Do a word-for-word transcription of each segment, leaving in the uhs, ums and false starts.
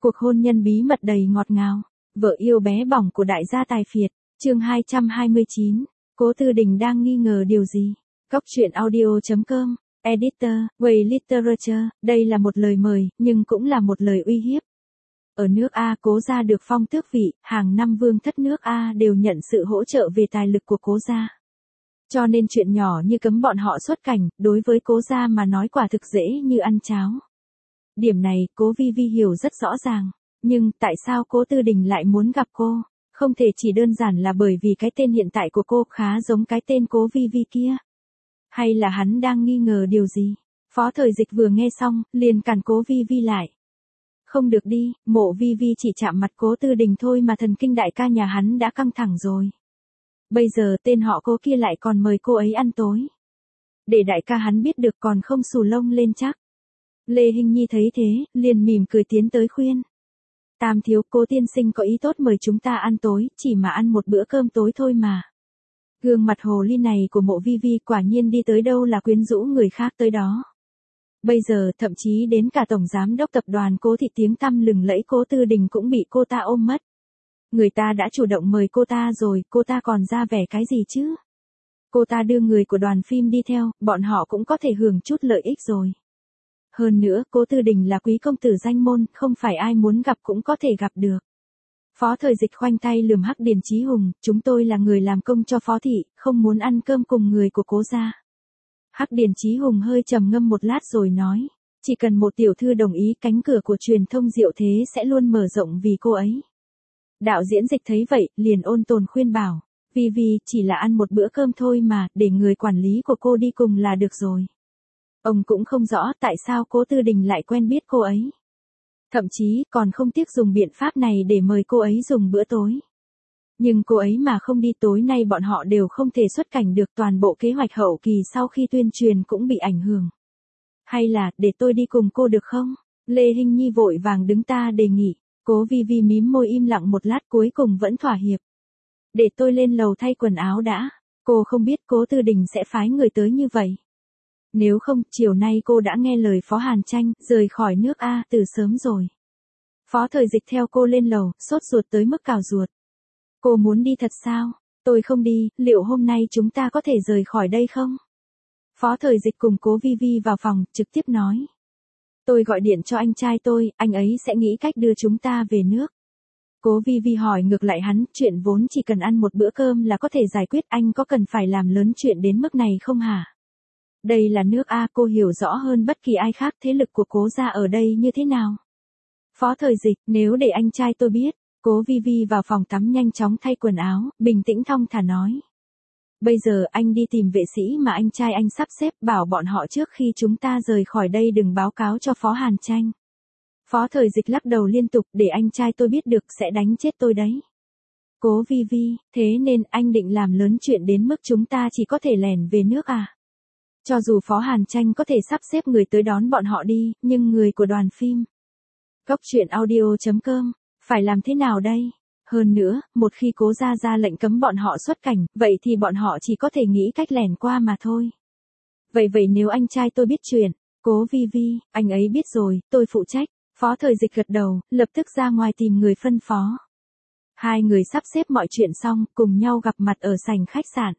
Cuộc hôn nhân bí mật đầy ngọt ngào, vợ yêu bé bỏng của đại gia tài phiệt, chương hai trăm hai mươi chín, Cố Tư Đình đang nghi ngờ điều gì? Cóc truyện audio chấm com, Editor, Way Literature, đây là một lời mời, nhưng cũng là một lời uy hiếp. Ở nước A, Cố gia được phong tước vị, hàng năm vương thất nước A đều nhận sự hỗ trợ về tài lực của Cố gia. Cho nên chuyện nhỏ như cấm bọn họ xuất cảnh, đối với Cố gia mà nói quả thực dễ như ăn cháo. Điểm này, Cố Vi Vi hiểu rất rõ ràng. Nhưng, tại sao Cố Tư Đình lại muốn gặp cô? Không thể chỉ đơn giản là bởi vì cái tên hiện tại của cô khá giống cái tên Cố Vi Vi kia. Hay là hắn đang nghi ngờ điều gì? Phó Thời Dịch vừa nghe xong, liền cản Cố Vi Vi lại. Không được đi, Mộ Vi Vi chỉ chạm mặt Cố Tư Đình thôi mà thần kinh đại ca nhà hắn đã căng thẳng rồi. Bây giờ tên họ Cố kia lại còn mời cô ấy ăn tối. Để đại ca hắn biết được còn không xù lông lên chắc. Lê Hinh Nhi thấy thế, liền mỉm cười tiến tới khuyên. Tam thiếu, Cố tiên sinh có ý tốt mời chúng ta ăn tối, chỉ mà ăn một bữa cơm tối thôi mà. Gương mặt hồ ly này của Mộ Vi Vi quả nhiên đi tới đâu là quyến rũ người khác tới đó. Bây giờ, thậm chí đến cả tổng giám đốc tập đoàn Cố thị tiếng tăm lừng lẫy Cố Tư Đình cũng bị cô ta ôm mất. Người ta đã chủ động mời cô ta rồi, cô ta còn ra vẻ cái gì chứ? Cô ta đưa người của đoàn phim đi theo, bọn họ cũng có thể hưởng chút lợi ích rồi. Hơn nữa, Cố Tư Đình là quý công tử danh môn, không phải ai muốn gặp cũng có thể gặp được. Phó Thời Dịch khoanh tay lườm Hắc Điền Chí Hùng, chúng tôi là người làm công cho Phó thị, không muốn ăn cơm cùng người của Cố gia. Hắc Điền Chí Hùng hơi trầm ngâm một lát rồi nói, chỉ cần một tiểu thư đồng ý, cánh cửa của truyền thông Diệu Thế sẽ luôn mở rộng vì cô ấy. Đạo diễn Dịch thấy vậy, liền ôn tồn khuyên bảo, Vi Vi chỉ là ăn một bữa cơm thôi mà, để người quản lý của cô đi cùng là được rồi. Ông cũng không rõ tại sao Cố Tư Đình lại quen biết cô ấy. Thậm chí còn không tiếc dùng biện pháp này để mời cô ấy dùng bữa tối. Nhưng cô ấy mà không đi tối nay bọn họ đều không thể xuất cảnh được, toàn bộ kế hoạch hậu kỳ sau khi tuyên truyền cũng bị ảnh hưởng. Hay là, để tôi đi cùng cô được không? Lê Hinh Nhi vội vàng đứng ta đề nghị. Cố Vi Vi mím môi im lặng một lát cuối cùng vẫn thỏa hiệp. Để tôi lên lầu thay quần áo đã. Cô không biết Cố Tư Đình sẽ phái người tới như vậy. Nếu không, chiều nay cô đã nghe lời Phó Hàn Tranh, rời khỏi nước A từ sớm rồi. Phó Thời Dịch theo cô lên lầu, sốt ruột tới mức cào ruột. Cô muốn đi thật sao? Tôi không đi, liệu hôm nay chúng ta có thể rời khỏi đây không? Phó Thời Dịch cùng Cố Vi Vi vào phòng, trực tiếp nói. Tôi gọi điện cho anh trai tôi, anh ấy sẽ nghĩ cách đưa chúng ta về nước. Cố Vi Vi hỏi ngược lại hắn, chuyện vốn chỉ cần ăn một bữa cơm là có thể giải quyết, anh có cần phải làm lớn chuyện đến mức này không hả? Đây là nước A, cô hiểu rõ hơn bất kỳ ai khác thế lực của Cố gia ở đây như thế nào. Phó Thời Dịch, nếu để anh trai tôi biết. Cố Vi Vi vào phòng tắm nhanh chóng thay quần áo, bình tĩnh thong thả nói. Bây giờ anh đi tìm vệ sĩ mà anh trai anh sắp xếp, bảo bọn họ trước khi chúng ta rời khỏi đây đừng báo cáo cho Phó Hàn Tranh. Phó Thời Dịch lắc đầu liên tục, để anh trai tôi biết được sẽ đánh chết tôi đấy. Cố Vi Vi, thế nên anh định làm lớn chuyện đến mức chúng ta chỉ có thể lẻn về nước à? Cho dù Phó Hàn Tranh có thể sắp xếp người tới đón bọn họ đi, nhưng người của đoàn phim. Cóc truyện audio chấm com, phải làm thế nào đây? Hơn nữa, một khi Cố gia ra lệnh cấm bọn họ xuất cảnh, vậy thì bọn họ chỉ có thể nghĩ cách lẻn qua mà thôi. Vậy vậy nếu anh trai tôi biết chuyện, Cố Vi Vi, anh ấy biết rồi, tôi phụ trách. Phó Thời Dịch gật đầu, lập tức ra ngoài tìm người phân phó. Hai người sắp xếp mọi chuyện xong, cùng nhau gặp mặt ở sảnh khách sạn.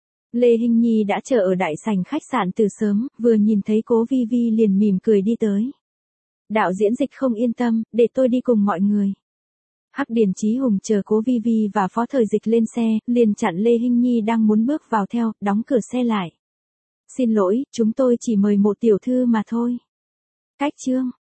Lê Hinh Nhi đã chờ ở đại sảnh khách sạn từ sớm, vừa nhìn thấy Cố Vi Vi liền mỉm cười đi tới. Đạo diễn Dịch không yên tâm, để tôi đi cùng mọi người. Hắc Điền Chí Hùng chờ Cố Vi Vi và Phó Thời Dịch lên xe, liền chặn Lê Hinh Nhi đang muốn bước vào theo, đóng cửa xe lại. Xin lỗi, chúng tôi chỉ mời một tiểu thư mà thôi. Cách chương.